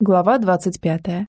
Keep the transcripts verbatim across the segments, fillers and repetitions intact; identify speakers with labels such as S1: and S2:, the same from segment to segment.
S1: Глава двадцать пятая.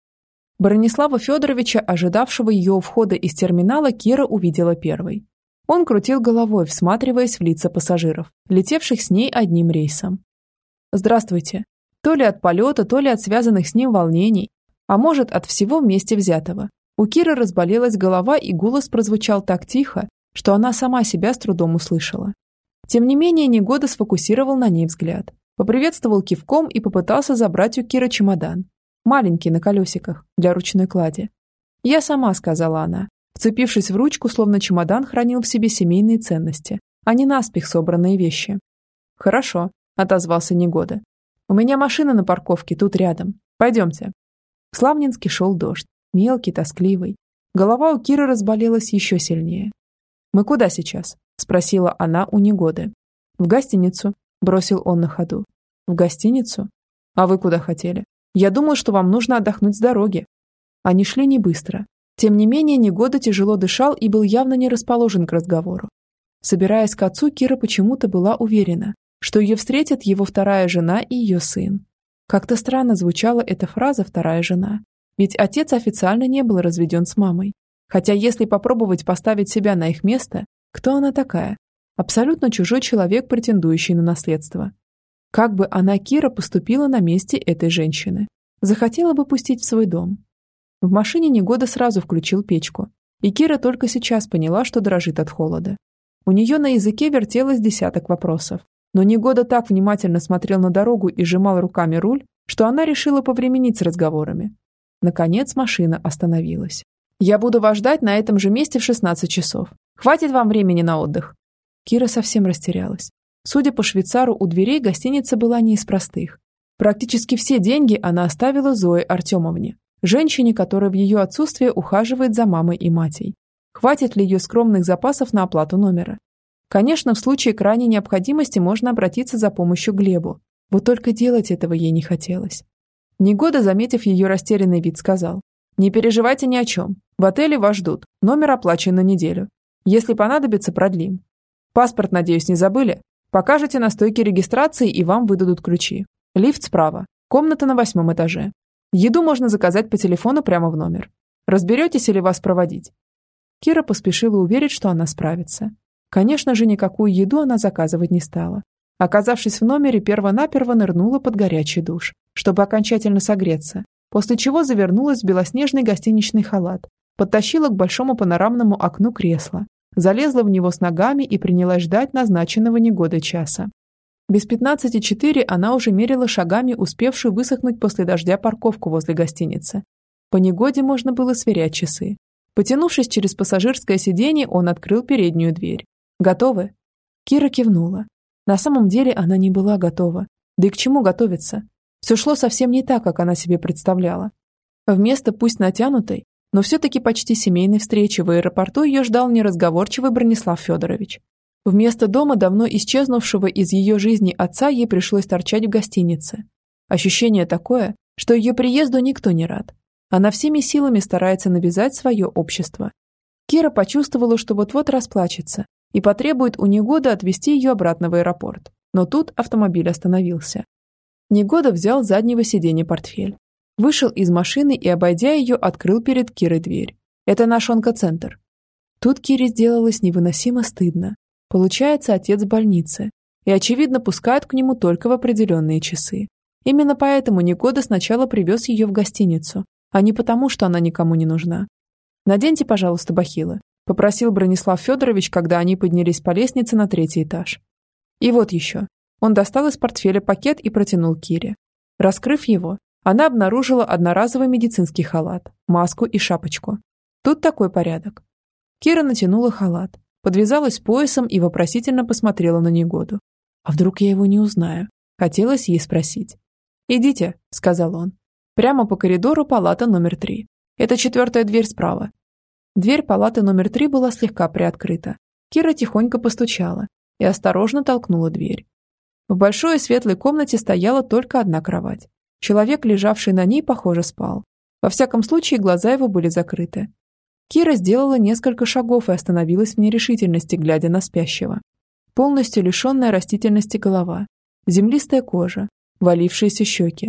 S1: Бронислава Федоровича, ожидавшего ее у входа из терминала, Кира увидела первой. Он крутил головой, всматриваясь в лица пассажиров, летевших с ней одним рейсом. «Здравствуйте». То ли от полета, то ли от связанных с ним волнений, а может, от всего вместе взятого. У Киры разболелась голова, и голос прозвучал так тихо, что она сама себя с трудом услышала. Тем не менее, Негода сфокусировал на ней взгляд. Поприветствовал кивком и попытался забрать у Киры чемодан. Маленький, на колесиках, для ручной клади. «Я сама», — сказала она, вцепившись в ручку, словно чемодан хранил в себе семейные ценности, а не наспех собранные вещи. «Хорошо», — отозвался Негода. «У меня машина на парковке тут рядом. Пойдемте». В Славнинске шел дождь, мелкий, тоскливый. Голова у Киры разболелась еще сильнее. «Мы куда сейчас?» — спросила она у Негоды. «В гостиницу», — бросил он на ходу. «В гостиницу? А вы куда хотели? Я думал, что вам нужно отдохнуть с дороги». Они шли не быстро. Тем не менее, Негода тяжело дышал и был явно не расположен к разговору. Собираясь к отцу, Кира почему-то была уверена, что ее встретят его вторая жена и ее сын. Как-то странно звучала эта фраза «вторая жена». Ведь отец официально не был разведен с мамой. Хотя если попробовать поставить себя на их место, кто она такая? Абсолютно чужой человек, претендующий на наследство. Как бы она, Кира, поступила на месте этой женщины? Захотела бы пустить в свой дом. В машине Негода сразу включил печку, и Кира только сейчас поняла, что дрожит от холода. У нее на языке вертелось десяток вопросов, но Негода так внимательно смотрел на дорогу и сжимал руками руль, что она решила повременить с разговорами. Наконец машина остановилась. «Я буду вас ждать на этом же месте в шестнадцать часов. Хватит вам времени на отдых?» Кира совсем растерялась. Судя по швейцару, у дверей гостиница была не из простых. Практически все деньги она оставила Зое Артемовне, женщине, которая в ее отсутствие ухаживает за мамой и матей. Хватит ли ее скромных запасов на оплату номера? Конечно, в случае крайней необходимости можно обратиться за помощью к Глебу. Вот только делать этого ей не хотелось. Негода, заметив ее растерянный вид, сказал: «Не переживайте ни о чем. В отеле вас ждут. Номер оплачен на неделю. Если понадобится, продлим. Паспорт, надеюсь, не забыли? Покажете на стойке регистрации, и вам выдадут ключи. Лифт справа. Комната на восьмом этаже. Еду можно заказать по телефону прямо в номер. Разберетесь или вас проводить?» Кира поспешила уверить, что она справится. Конечно же, никакую еду она заказывать не стала. Оказавшись в номере, перво-наперво нырнула под горячий душ, чтобы окончательно согреться, после чего завернулась в белоснежный гостиничный халат, подтащила к большому панорамному окну кресло, залезла в него с ногами и принялась ждать назначенного Негодой часа. Без пятнадцати четыре она уже мерила шагами успевшую высохнуть после дождя парковку возле гостиницы. По Негоде можно было сверять часы. Потянувшись через пассажирское сиденье, он открыл переднюю дверь. «Готовы?» Кира кивнула. На самом деле она не была готова. Да и к чему готовиться? Все шло совсем не так, как она себе представляла. Вместо пусть натянутой, но все-таки почти семейной встречи в аэропорту ее ждал неразговорчивый Бронислав Федорович. Вместо дома, давно исчезнувшего из ее жизни отца, ей пришлось торчать в гостинице. Ощущение такое, что ее приезду никто не рад. Она всеми силами старается навязать свое общество. Кира почувствовала, что вот-вот расплачется и потребует у Негоды отвезти ее обратно в аэропорт. Но тут автомобиль остановился. Негода взял с заднего сиденья портфель. Вышел из машины и, обойдя ее, открыл перед Кирой дверь. «Это наш онкоцентр». Тут Кире сделалось невыносимо стыдно. Получается, отец в больнице. И, очевидно, пускают к нему только в определенные часы. Именно поэтому Негода сначала привез ее в гостиницу, а не потому, что она никому не нужна. «Наденьте, пожалуйста, бахилы», — попросил Бронислав Федорович, когда они поднялись по лестнице на третий этаж. «И вот еще». Он достал из портфеля пакет и протянул Кире. Раскрыв его, она обнаружила одноразовый медицинский халат, маску и шапочку. Тут такой порядок. Кира натянула халат, подвязалась поясом и вопросительно посмотрела на Негоду. «А вдруг я его не узнаю?» Хотелось ей спросить. «Идите», — сказал он. «Прямо по коридору палата номер три. Это четвертая дверь справа». Дверь палаты номер три была слегка приоткрыта. Кира тихонько постучала и осторожно толкнула дверь. В большой и светлой комнате стояла только одна кровать. Человек, лежавший на ней, похоже, спал. Во всяком случае, глаза его были закрыты. Кира сделала несколько шагов и остановилась в нерешительности, глядя на спящего. Полностью лишенная растительности голова, землистая кожа, валившиеся щеки.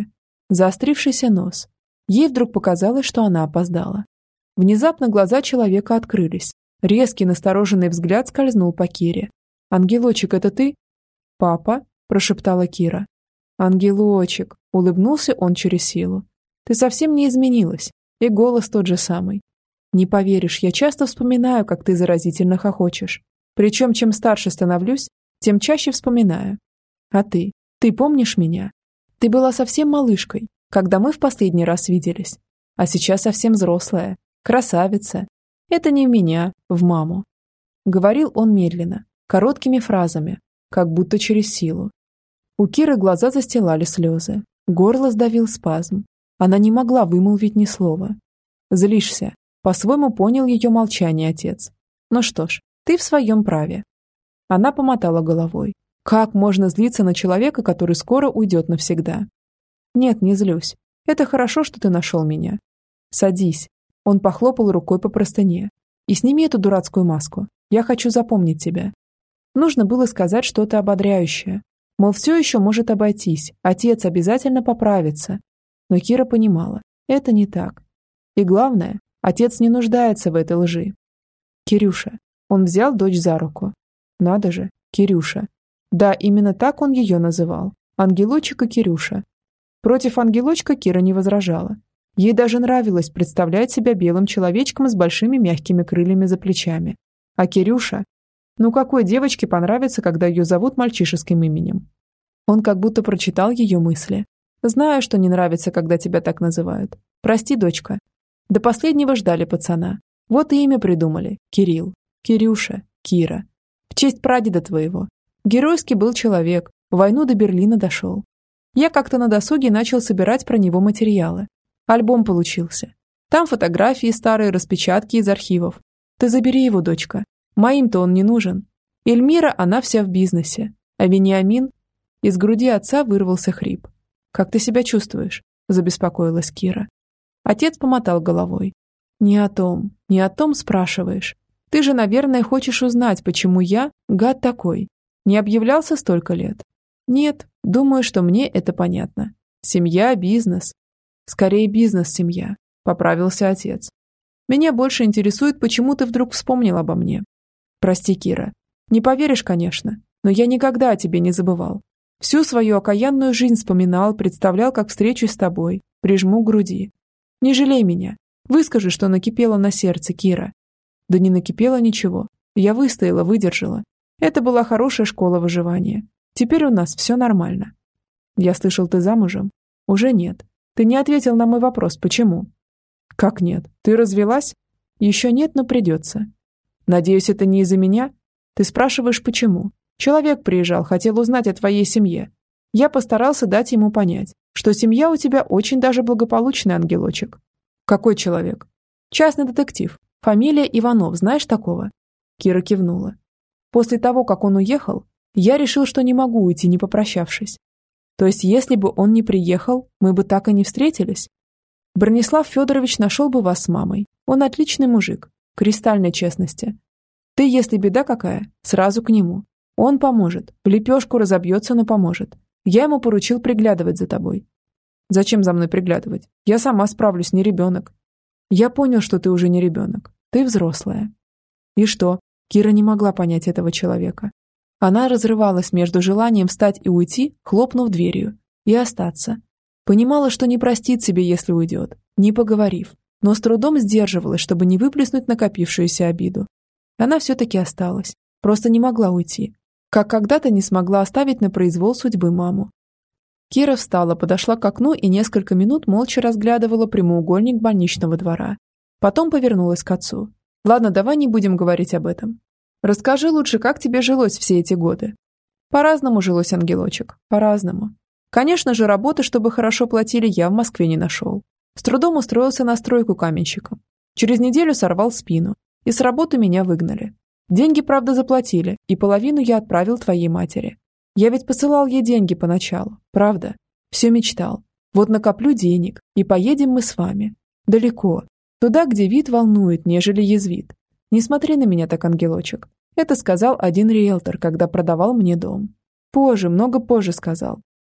S1: заострившийся нос. Ей вдруг показалось, что она опоздала. Внезапно глаза человека открылись. Резкий настороженный взгляд скользнул по Кире. «Ангелочек, это ты?» «Папа?» – прошептала Кира. «Ангелочек!» – улыбнулся он через силу. «Ты совсем не изменилась, и голос тот же самый. Не поверишь, я часто вспоминаю, как ты заразительно хохочешь. Причем, чем старше становлюсь, тем чаще вспоминаю. А ты? Ты помнишь меня? Ты была совсем малышкой, когда мы в последний раз виделись. А сейчас совсем взрослая, красавица. Это не в меня, в маму». Говорил он медленно, короткими фразами, как будто через силу. У Киры глаза застилали слезы, горло сдавил спазм. Она не могла вымолвить ни слова. «Злишься?» – по-своему понял ее молчание отец. «Ну что ж, ты в своем праве». Она помотала головой. Как можно злиться на человека, который скоро уйдет навсегда? «Нет, не злюсь. Это хорошо, что ты нашел меня. Садись». Он похлопал рукой по простыне. «И сними эту дурацкую маску. Я хочу запомнить тебя». Нужно было сказать что-то ободряющее. Мол, все еще может обойтись, отец обязательно поправится. Но Кира понимала, это не так. И главное, отец не нуждается в этой лжи. «Кирюша». Он взял дочь за руку. Надо же, Кирюша. Да, именно так он ее называл. Ангелочек и Кирюша. Против ангелочка Кира не возражала. Ей даже нравилось представлять себя белым человечком с большими мягкими крыльями за плечами. А Кирюша? Ну какой девочке понравится, когда ее зовут мальчишеским именем? Он как будто прочитал ее мысли. «Знаю, что не нравится, когда тебя так называют. Прости, дочка». До последнего ждали пацана. Вот и имя придумали. Кирилл. Кирюша. Кира. В честь прадеда твоего. Геройский был человек. В войну до Берлина дошел. Я как-то на досуге начал собирать про него материалы. Альбом получился. Там фотографии старые, распечатки из архивов. Ты забери его, дочка. Моим-то он не нужен. Эльмира, она вся в бизнесе. А Вениамин... Из груди отца вырвался хрип. «Как ты себя чувствуешь?» – забеспокоилась Кира. Отец помотал головой. «Не о том, не о том спрашиваешь. Ты же, наверное, хочешь узнать, почему я, гад такой, не объявлялся столько лет. Нет, думаю, что мне это понятно. Семья, бизнес. Скорее бизнес-семья», – поправился отец. «Меня больше интересует, почему ты вдруг вспомнил обо мне. Прости, Кира. Не поверишь, конечно, но я никогда о тебе не забывал. Всю свою окаянную жизнь вспоминал, представлял, как встречусь с тобой, прижму к груди. Не жалей меня. Выскажи, что накипело на сердце, Кира». Да не накипело ничего. Я выстояла, выдержала. Это была хорошая школа выживания. Теперь у нас все нормально. Я слышал, ты замужем? Уже нет. Ты не ответил на мой вопрос, почему? Как нет? Ты развелась? Еще нет, но придется. Надеюсь, это не из-за меня? Ты спрашиваешь, почему? Человек приезжал, хотел узнать о твоей семье. Я постарался дать ему понять, что семья у тебя очень даже благополучный, ангелочек. Какой человек? Частный детектив. Фамилия Иванов, знаешь такого? Кира кивнула. После того, как он уехал, я решил, что не могу уйти, не попрощавшись. То есть, если бы он не приехал, мы бы так и не встретились? Бронислав Федорович нашел бы вас с мамой. Он отличный мужик, кристальной честности. Ты, если беда какая, сразу к нему. Он поможет, в лепешку разобьется, но поможет. Я ему поручил приглядывать за тобой. Зачем за мной приглядывать? Я сама справлюсь, не ребенок. Я понял, что ты уже не ребенок. Ты взрослая. И что? Кира не могла понять этого человека. Она разрывалась между желанием встать и уйти, хлопнув дверью, и остаться. Понимала, что не простит себе, если уйдет, не поговорив, но с трудом сдерживалась, чтобы не выплеснуть накопившуюся обиду. Она все-таки осталась, просто не могла уйти. Как когда-то не смогла оставить на произвол судьбы маму. Кира встала, подошла к окну и несколько минут молча разглядывала прямоугольник больничного двора. Потом повернулась к отцу. «Ладно, давай не будем говорить об этом. Расскажи лучше, как тебе жилось все эти годы?» «По-разному жилось, ангелочек, по-разному. Конечно же, работы, чтобы хорошо платили, я в Москве не нашел. С трудом устроился на стройку каменщиком. Через неделю сорвал спину, и с работы меня выгнали. Деньги, правда, заплатили, и половину я отправил твоей матери. Я ведь посылал ей деньги поначалу, правда? Все мечтал. Вот накоплю денег, и поедем мы с вами. Далеко. Туда, где вид волнует, нежели язвит. Не смотри на меня так, ангелочек. Это сказал один риэлтор, когда продавал мне дом. Позже, много позже сказал.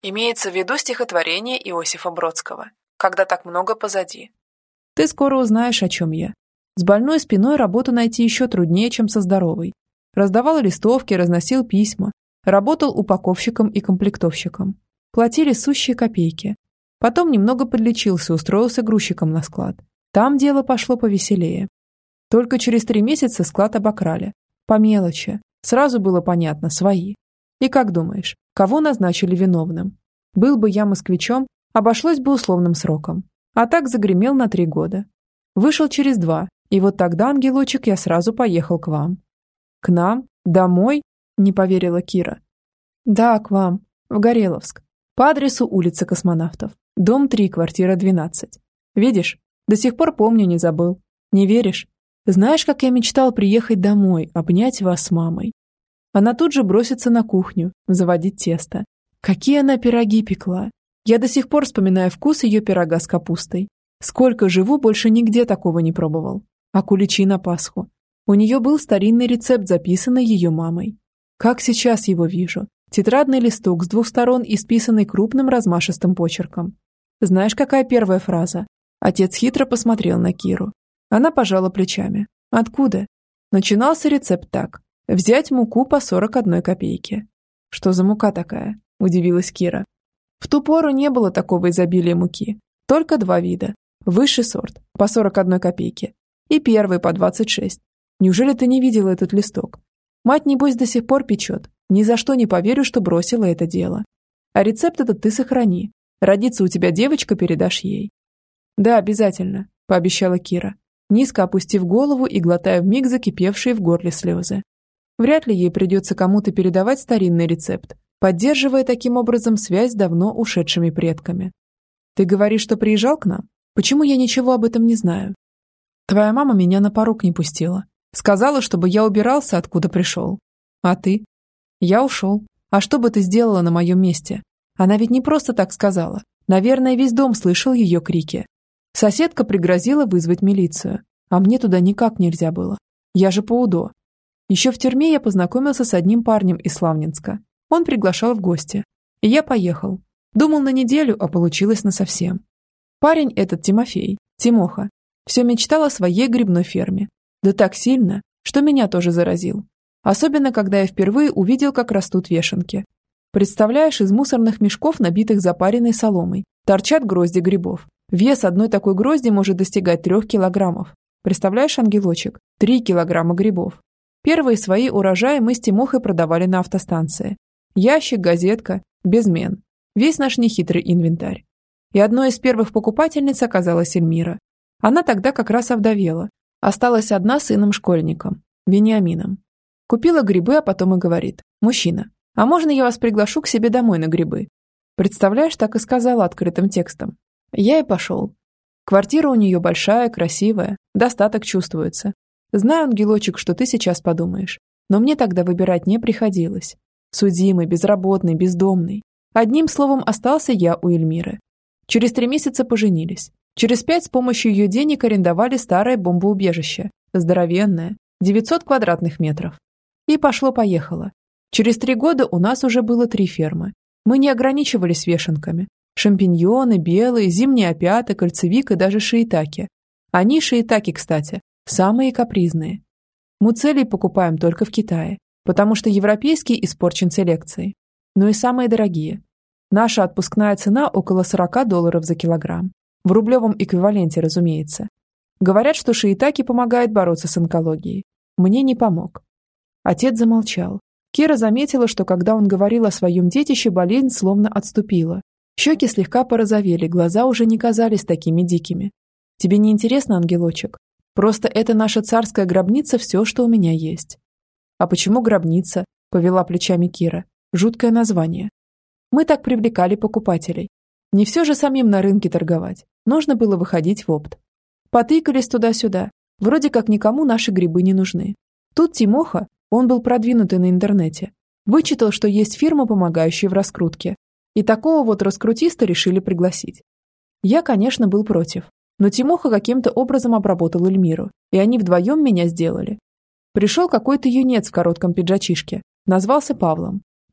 S1: Имеется в виду стихотворение Иосифа Бродского «Когда так много позади». Ты скоро узнаешь, о чем я. С больной спиной работу найти еще труднее, чем со здоровой. Раздавал листовки, разносил письма, работал упаковщиком и комплектовщиком. Платили сущие копейки. Потом немного подлечился, устроился грузчиком на склад. Там дело пошло повеселее. Только через три месяца склад обокрали. По мелочи. Сразу было понятно, свои. И как думаешь, кого назначили виновным? Был бы я москвичом, обошлось бы условным сроком. А так загремел на три года. Вышел через два, и вот тогда, ангелочек, я сразу поехал к вам. К нам? Домой? Не поверила Кира. Да, к вам. В Гореловск. По адресу улица Космонавтов. Дом три, квартира двенадцать. Видишь? До сих пор помню, не забыл. Не веришь? Знаешь, как я мечтал приехать домой, обнять вас с мамой. Она тут же бросится на кухню, заводить тесто. Какие она пироги пекла. Я до сих пор вспоминаю вкус ее пирога с капустой. Сколько живу, больше нигде такого не пробовал. А куличи на Пасху. У нее был старинный рецепт, записанный ее мамой. Как сейчас его вижу. Тетрадный листок с двух сторон, исписанный крупным размашистым почерком. Знаешь, какая первая фраза? Отец хитро посмотрел на Киру. Она пожала плечами. Откуда? Начинался рецепт так. Взять муку по сорок одной копейке. Что за мука такая? Удивилась Кира. В ту пору не было такого изобилия муки. Только два вида. Высший сорт, по сорок одной копейке. И первый по двадцать шесть. Неужели ты не видела этот листок? Мать, небось, до сих пор печет. Ни за что не поверю, что бросила это дело. А рецепт этот ты сохрани. Родится у тебя девочка, передашь ей. Да, обязательно, пообещала Кира, низко опустив голову и глотая вмиг закипевшие в горле слезы. Вряд ли ей придется кому-то передавать старинный рецепт, поддерживая таким образом связь с давно ушедшими предками. Ты говоришь, что приезжал к нам? Почему я ничего об этом не знаю? Твоя мама меня на порог не пустила. Сказала, чтобы я убирался, откуда пришел. А ты? Я ушел. А что бы ты сделала на моем месте? Она ведь не просто так сказала. Наверное, весь дом слышал ее крики. Соседка пригрозила вызвать милицию, а мне туда никак нельзя было. Я же по УДО. Еще в тюрьме я познакомился с одним парнем из Славненска. Он приглашал в гости. И я поехал. Думал на неделю, а получилось насовсем. Парень этот Тимофей, Тимоха, все мечтал о своей грибной ферме. Да так сильно, что меня тоже заразил. Особенно, когда я впервые увидел, как растут вешенки. Представляешь, из мусорных мешков, набитых запаренной соломой, торчат грозди грибов. Вес одной такой грозди может достигать трех килограммов. Представляешь, ангелочек, три килограмма грибов. Первые свои урожаи мы с Тимохой продавали на автостанции. Ящик, газетка, безмен. Весь наш нехитрый инвентарь. И одной из первых покупательниц оказалась Эльмира. Она тогда как раз овдовела. Осталась одна с сыном-школьником, Вениамином. Купила грибы, а потом и говорит: «Мужчина, а можно я вас приглашу к себе домой на грибы?» Представляешь, так и сказала открытым текстом. Я и пошел. Квартира у нее большая, красивая, достаток чувствуется. Знаю, ангелочек, что ты сейчас подумаешь. Но мне тогда выбирать не приходилось. Судимый, безработный, бездомный. Одним словом, остался я у Эльмиры. Через три месяца поженились. Через пять с помощью ее денег арендовали старое бомбоубежище. Здоровенное, девятьсот квадратных метров. И пошло-поехало. Через три года у нас уже было три фермы. Мы не ограничивались вешенками. Шампиньоны, белые, зимние опята, кольцевик и даже шиитаки. Они, шиитаки, кстати, самые капризные. Муцелий покупаем только в Китае, потому что европейский испорчен селекцией. Но и самые дорогие. Наша отпускная цена около сорок долларов за килограмм. В рублевом эквиваленте, разумеется. Говорят, что шиитаки помогает бороться с онкологией. Мне не помог. Отец замолчал. Кира заметила, что когда он говорил о своем детище, болезнь словно отступила. Щеки слегка порозовели, глаза уже не казались такими дикими. Тебе не интересно, ангелочек? Просто это наша царская гробница, все, что у меня есть. А почему гробница? Повела плечами Кира. Жуткое название. Мы так привлекали покупателей. Не все же самим на рынке торговать. Нужно было выходить в опт. Потыкались туда-сюда. Вроде как никому наши грибы не нужны. Тут Тимоха, он был продвинутый на интернете, вычитал, что есть фирма, помогающая в раскрутке. И такого вот раскрутиста решили пригласить. Я, конечно, был против. Но Тимоха каким-то образом обработал Эльмиру, и они вдвоем меня сделали. Пришел какой-то юнец в коротком пиджачишке, назвался Павлом.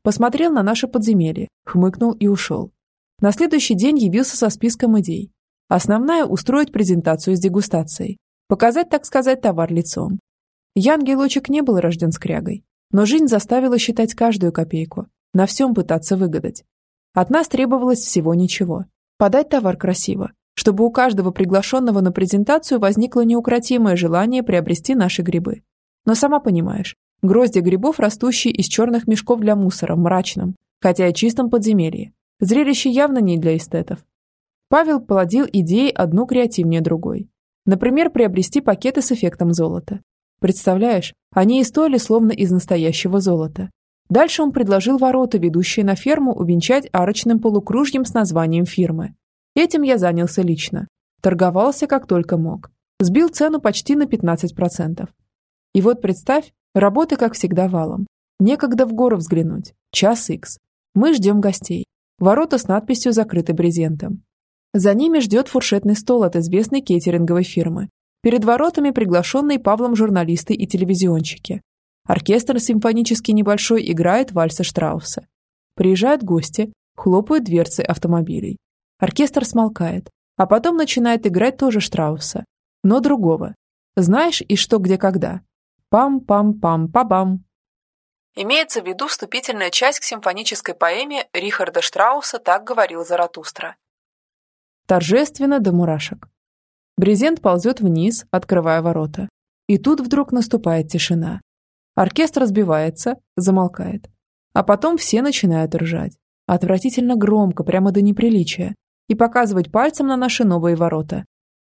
S1: Посмотрел на наше подземелье, хмыкнул и ушел. На следующий день явился со списком идей. Основная – устроить презентацию с дегустацией. Показать, так сказать, товар лицом. Я, ангелочек, не был рожден скрягой, но жизнь заставила считать каждую копейку, на всем пытаться выгадать. От нас требовалось всего ничего. Подать товар красиво, чтобы у каждого приглашенного на презентацию возникло неукротимое желание приобрести наши грибы. Но сама понимаешь, грозди грибов, растущие из черных мешков для мусора в мрачном, хотя и чистом подземелье. Зрелище явно не для эстетов. Павел плодил идеи одну креативнее другой. Например, приобрести пакеты с эффектом золота. Представляешь, они и стоили словно из настоящего золота. Дальше он предложил ворота, ведущие на ферму, увенчать арочным полукружьем с названием фирмы. Этим я занялся лично. Торговался как только мог. Сбил цену почти на пятнадцать процентов. И вот представь, работы как всегда валом. Некогда в гору взглянуть. Час икс. Мы ждем гостей. Ворота с надписью закрыты брезентом. За ними ждет фуршетный стол от известной кейтеринговой фирмы. Перед воротами приглашенные Павлом журналисты и телевизионщики. Оркестр симфонический небольшой играет вальсы Штрауса. Приезжают гости, хлопают дверцы автомобилей. Оркестр смолкает, а потом начинает играть тоже Штрауса, но другого. Знаешь, и что, где, когда? Пам-пам-пам-па-бам. Имеется в виду вступительная часть к симфонической поэме Рихарда Штрауса «Так говорил Заратустра». Торжественно до мурашек. Брезент ползет вниз, открывая ворота. И тут вдруг наступает тишина. Оркестр разбивается, замолкает. А потом все начинают ржать. Отвратительно громко, прямо до неприличия. И показывать пальцем на наши новые ворота.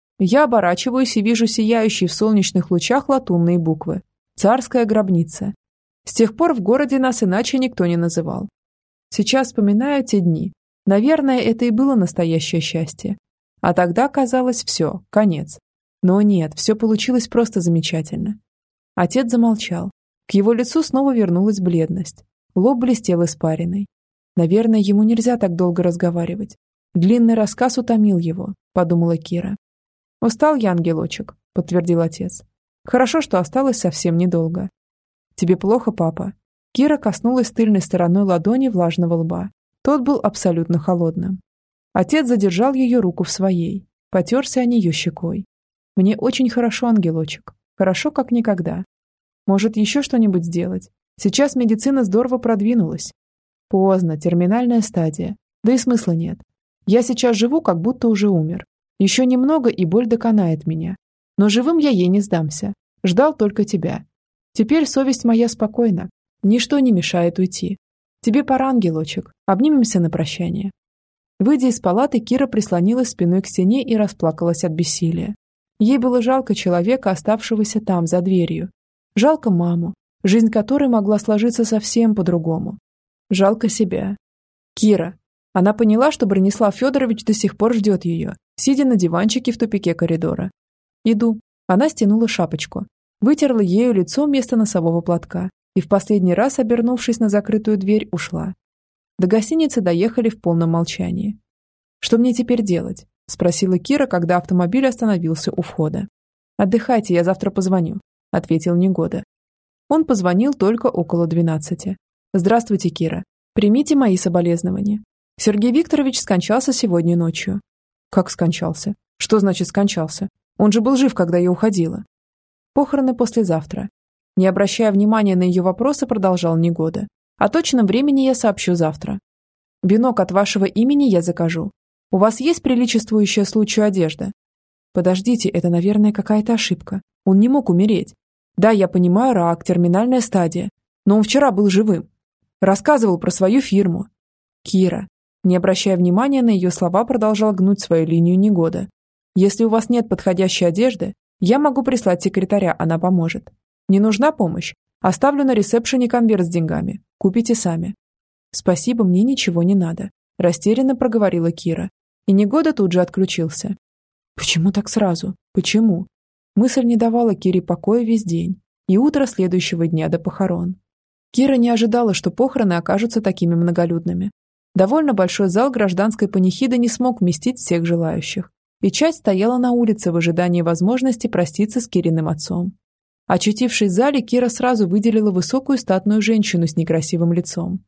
S1: Я оборачиваюсь и вижу сияющие в солнечных лучах латунные буквы. «Царская гробница». С тех пор в городе нас иначе никто не называл. Сейчас вспоминаю те дни. Наверное, это и было настоящее счастье. А тогда казалось все, конец. Но нет, все получилось просто замечательно. Отец замолчал. К его лицу снова вернулась бледность. Лоб блестел испариной. Наверное, ему нельзя так долго разговаривать. Длинный рассказ утомил его, подумала Кира. «Устал я, ангелочек», — подтвердил отец. «Хорошо, что осталось совсем недолго». «Тебе плохо, папа?» Кира коснулась тыльной стороной ладони влажного лба. Тот был абсолютно холодным. Отец задержал ее руку в своей, потерся о нее щекой. «Мне очень хорошо, ангелочек. Хорошо, как никогда. Может, еще что-нибудь сделать? Сейчас медицина здорово продвинулась». «Поздно, терминальная стадия. Да и смысла нет. Я сейчас живу, как будто уже умер. Еще немного, и боль доконает меня. Но живым я ей не сдамся. Ждал только тебя. Теперь совесть моя спокойна. Ничто не мешает уйти. Тебе пора, ангелочек. Обнимемся на прощание». Выйдя из палаты, Кира прислонилась спиной к стене и расплакалась от бессилия. Ей было жалко человека, оставшегося там, за дверью. Жалко маму, жизнь которой могла сложиться совсем по-другому. Жалко себя. Кира. Она поняла, что Бронислав Федорович до сих пор ждет ее, сидя на диванчике в тупике коридора. «Иду». Она стянула шапочку, вытерла ею лицо вместо носового платка и в последний раз, обернувшись на закрытую дверь, ушла. До гостиницы доехали в полном молчании. «Что мне теперь делать?» – спросила Кира, когда автомобиль остановился у входа. «Отдыхайте, я завтра позвоню», – ответил Негода. Он позвонил только около двенадцати. «Здравствуйте, Кира. Примите мои соболезнования. Сергей Викторович скончался сегодня ночью». «Как скончался? Что значит скончался? Он же был жив, когда я уходила». «Похороны послезавтра». Не обращая внимания на ее вопросы, продолжал Негода. «О точном времени я сообщу завтра. Венок от вашего имени я закажу. У вас есть приличествующая случаю одежда?» «Подождите, это, наверное, какая-то ошибка. Он не мог умереть. Да, я понимаю, рак, терминальная стадия. Но он вчера был живым. Рассказывал про свою фирму». «Кира». Не обращая внимания на ее слова, продолжал гнуть свою линию Негода. «Если у вас нет подходящей одежды, я могу прислать секретаря, она поможет. Не нужна помощь? Оставлю на ресепшене конверт с деньгами. Купите сами». «Спасибо, мне ничего не надо», – растерянно проговорила Кира. И Негода тут же отключился. «Почему так сразу? Почему?» Мысль не давала Кире покоя весь день. И утро следующего дня до похорон. Кира не ожидала, что похороны окажутся такими многолюдными. Довольно большой зал гражданской панихиды не смог вместить всех желающих. И часть стояла на улице в ожидании возможности проститься с Кириным отцом. Очутившись в зале, Кира сразу выделила высокую статную женщину с некрасивым лицом.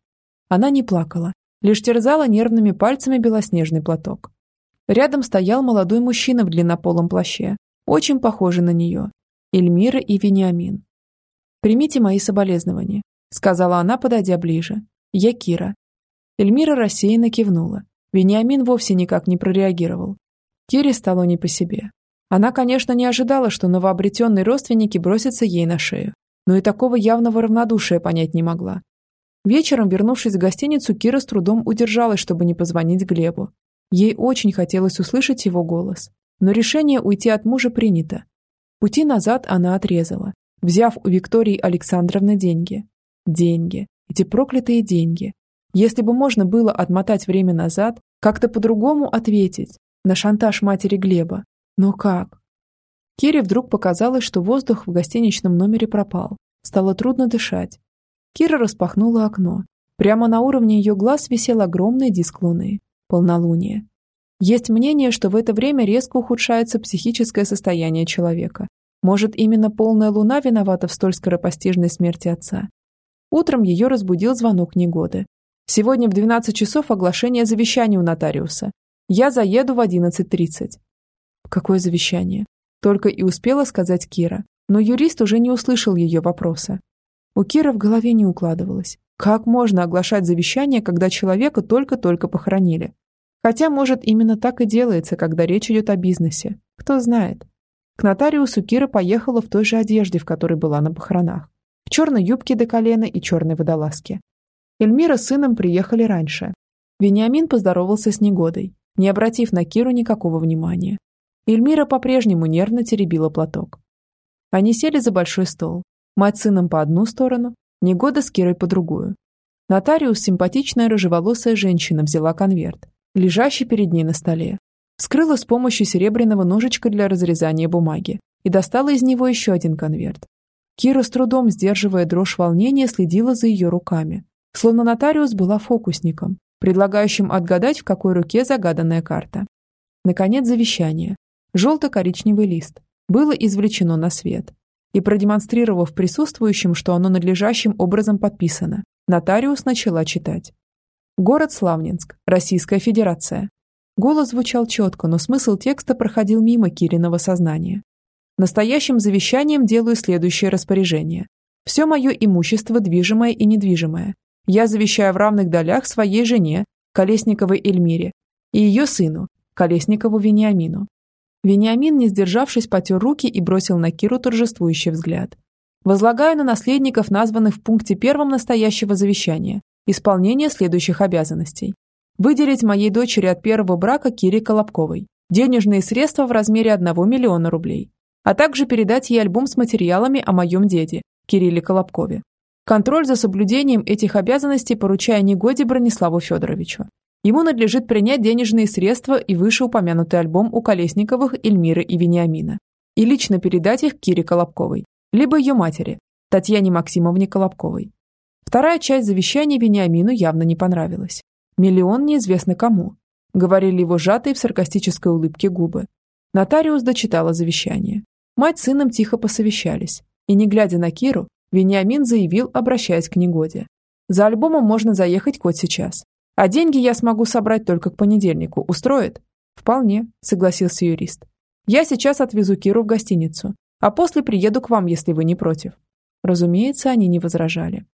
S1: Она не плакала, лишь терзала нервными пальцами белоснежный платок. Рядом стоял молодой мужчина в длиннополом плаще, очень похожий на нее. Эльмира и Вениамин. «Примите мои соболезнования», — сказала она, подойдя ближе. «Я Кира». Эльмира рассеянно кивнула. Вениамин вовсе никак не прореагировал. Кире стало не по себе. Она, конечно, не ожидала, что новообретенные родственники бросятся ей на шею, но и такого явного равнодушия понять не могла. Вечером, вернувшись в гостиницу, Кира с трудом удержалась, чтобы не позвонить Глебу. Ей очень хотелось услышать его голос, но решение уйти от мужа принято. Пути назад она отрезала, взяв у Виктории Александровны деньги. Деньги. Эти проклятые деньги. Если бы можно было отмотать время назад, как-то по-другому ответить на шантаж матери Глеба. Но как? Кире вдруг показалось, что воздух в гостиничном номере пропал. Стало трудно дышать. Кира распахнула окно. Прямо на уровне ее глаз висел огромный диск луны. Полнолуние. Есть мнение, что в это время резко ухудшается психическое состояние человека. Может, именно полная луна виновата в столь скоропостижной смерти отца? Утром ее разбудил звонок Негоды. «Сегодня в двенадцать часов оглашение завещания у нотариуса. Я заеду в одиннадцать тридцать». «Какое завещание?» Только и успела сказать Кира, но юрист уже не услышал ее вопроса. У Киры в голове не укладывалось. Как можно оглашать завещание, когда человека только-только похоронили? Хотя, может, именно так и делается, когда речь идет о бизнесе. Кто знает. К нотариусу Кира поехала в той же одежде, в которой была на похоронах. В черной юбке до колена и черной водолазке. Эльмира с сыном приехали раньше. Вениамин поздоровался с Негодой, не обратив на Киру никакого внимания. Эльмира по-прежнему нервно теребила платок. Они сели за большой стол. Мать с сыном по одну сторону, Негода с Кирой по другую. Нотариус, симпатичная рыжеволосая женщина, взяла конверт, лежащий перед ней на столе. Вскрыла с помощью серебряного ножичка для разрезания бумаги и достала из него еще один конверт. Кира, с трудом сдерживая дрожь волнения, следила за ее руками, словно нотариус была фокусником, предлагающим отгадать, в какой руке загаданная карта. Наконец, завещание. Желто-коричневый лист. Было извлечено на свет. И, продемонстрировав присутствующим, что оно надлежащим образом подписано, нотариус начала читать. Город Славнинск, Российская Федерация. Голос звучал четко, но смысл текста проходил мимо Кириного сознания. Настоящим завещанием делаю следующее распоряжение. Все мое имущество, движимое и недвижимое, я завещаю в равных долях своей жене, Колесниковой Эльмире, и ее сыну, Колесникову Вениамину. Вениамин, не сдержавшись, потер руки и бросил на Киру торжествующий взгляд. Возлагаю на наследников, названных в пункте первом настоящего завещания, исполнение следующих обязанностей. Выделить моей дочери от первого брака Кире Колобковой денежные средства в размере одного миллиона рублей, а также передать ей альбом с материалами о моем деде, Кирилле Колобкове. Контроль за соблюдением этих обязанностей поручаю Негоде Брониславу Федоровичу. Ему надлежит принять денежные средства и вышеупомянутый альбом у Колесниковых, Эльмиры и Вениамина и лично передать их Кире Колобковой, либо ее матери, Татьяне Максимовне Колобковой. Вторая часть завещания Вениамину явно не понравилась. Миллион неизвестно кому, говорили его сжатые в саркастической улыбке губы. Нотариус дочитала завещание. Мать с сыном тихо посовещались, и, не глядя на Киру, Вениамин заявил, обращаясь к Негоде. «За альбомом можно заехать хоть сейчас. А деньги я смогу собрать только к понедельнику. Устроит?» «Вполне», — согласился юрист. «Я сейчас отвезу Киру в гостиницу, а после приеду к вам, если вы не против». Разумеется, они не возражали.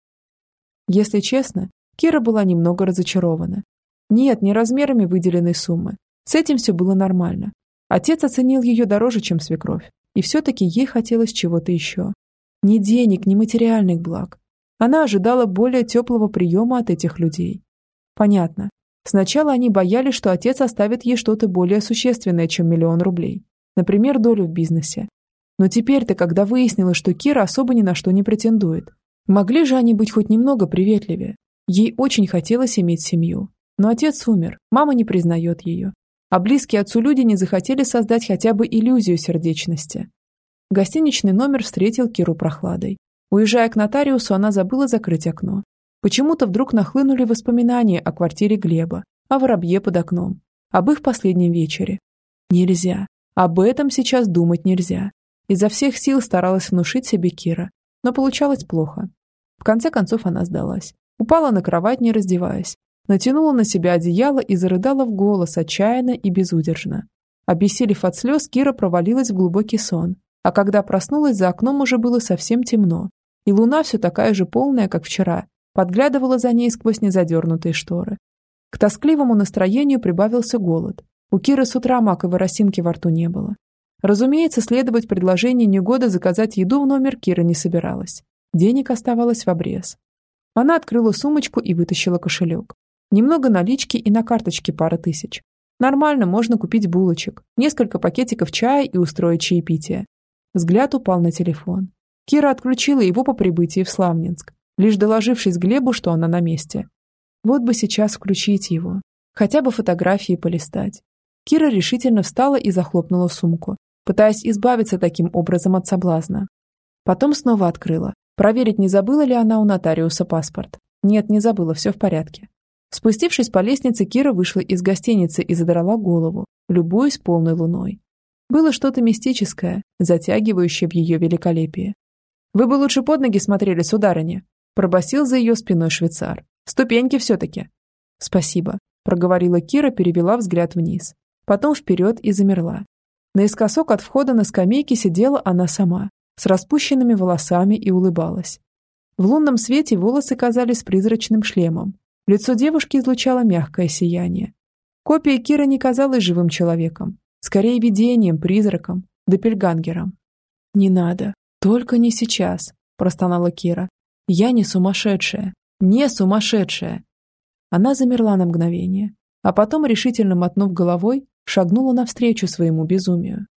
S1: Если честно, Кира была немного разочарована. Нет, не размерами выделенной суммы. С этим все было нормально. Отец оценил ее дороже, чем свекровь, и все-таки ей хотелось чего-то еще. Ни денег, ни материальных благ. Она ожидала более теплого приема от этих людей. Понятно. Сначала они боялись, что отец оставит ей что-то более существенное, чем миллион рублей. Например, долю в бизнесе. Но теперь-то, когда выяснилось, что Кира особо ни на что не претендует, могли же они быть хоть немного приветливее. Ей очень хотелось иметь семью. Но отец умер, мама не признает ее. А близкие отцу люди не захотели создать хотя бы иллюзию сердечности. Гостиничный номер встретил Киру прохладой. Уезжая к нотариусу, она забыла закрыть окно. Почему-то вдруг нахлынули воспоминания о квартире Глеба, о воробье под окном, об их последнем вечере. Нельзя. Об этом сейчас думать нельзя. Изо всех сил старалась внушить себе Кира, но получалось плохо. В конце концов она сдалась. Упала на кровать, не раздеваясь. Натянула на себя одеяло и зарыдала в голос, отчаянно и безудержно. Обессилев от слез, Кира провалилась в глубокий сон. А когда проснулась, за окном уже было совсем темно. И луна, все такая же полная, как вчера, подглядывала за ней сквозь незадернутые шторы. К тоскливому настроению прибавился голод. У Киры с утра маковой росинки во рту не было. Разумеется, следовать предложению Негода заказать еду в номер Кира не собиралась. Денег оставалось в обрез. Она открыла сумочку и вытащила кошелек. Немного налички и на карточке пара тысяч. Нормально, можно купить булочек, несколько пакетиков чая и устроить чаепитие. Взгляд упал на телефон. Кира отключила его по прибытии в Славнинск, лишь доложившись Глебу, что она на месте. Вот бы сейчас включить его. Хотя бы фотографии полистать. Кира решительно встала и захлопнула сумку, пытаясь избавиться таким образом от соблазна. Потом снова открыла. Проверить, не забыла ли она у нотариуса паспорт. Нет, не забыла, все в порядке. Спустившись по лестнице, Кира вышла из гостиницы и задрала голову, любуясь полной луной. Было что-то мистическое, затягивающее в ее великолепие. «Вы бы лучше под ноги смотрели, сударыня», – пробасил за ее спиной швейцар. «Ступеньки все-таки». «Спасибо», – проговорила Кира, перевела взгляд вниз. Потом вперед и замерла. Наискосок от входа на скамейке сидела она сама, с распущенными волосами, и улыбалась. В лунном свете волосы казались призрачным шлемом. Лицо девушки излучало мягкое сияние. Копия Киры не казалась живым человеком, скорее видением, призраком, доппельгангером. «Не надо, только не сейчас», – простонала Кира. «Я не сумасшедшая, не сумасшедшая». Она замерла на мгновение, а потом, решительно мотнув головой, шагнула навстречу своему безумию.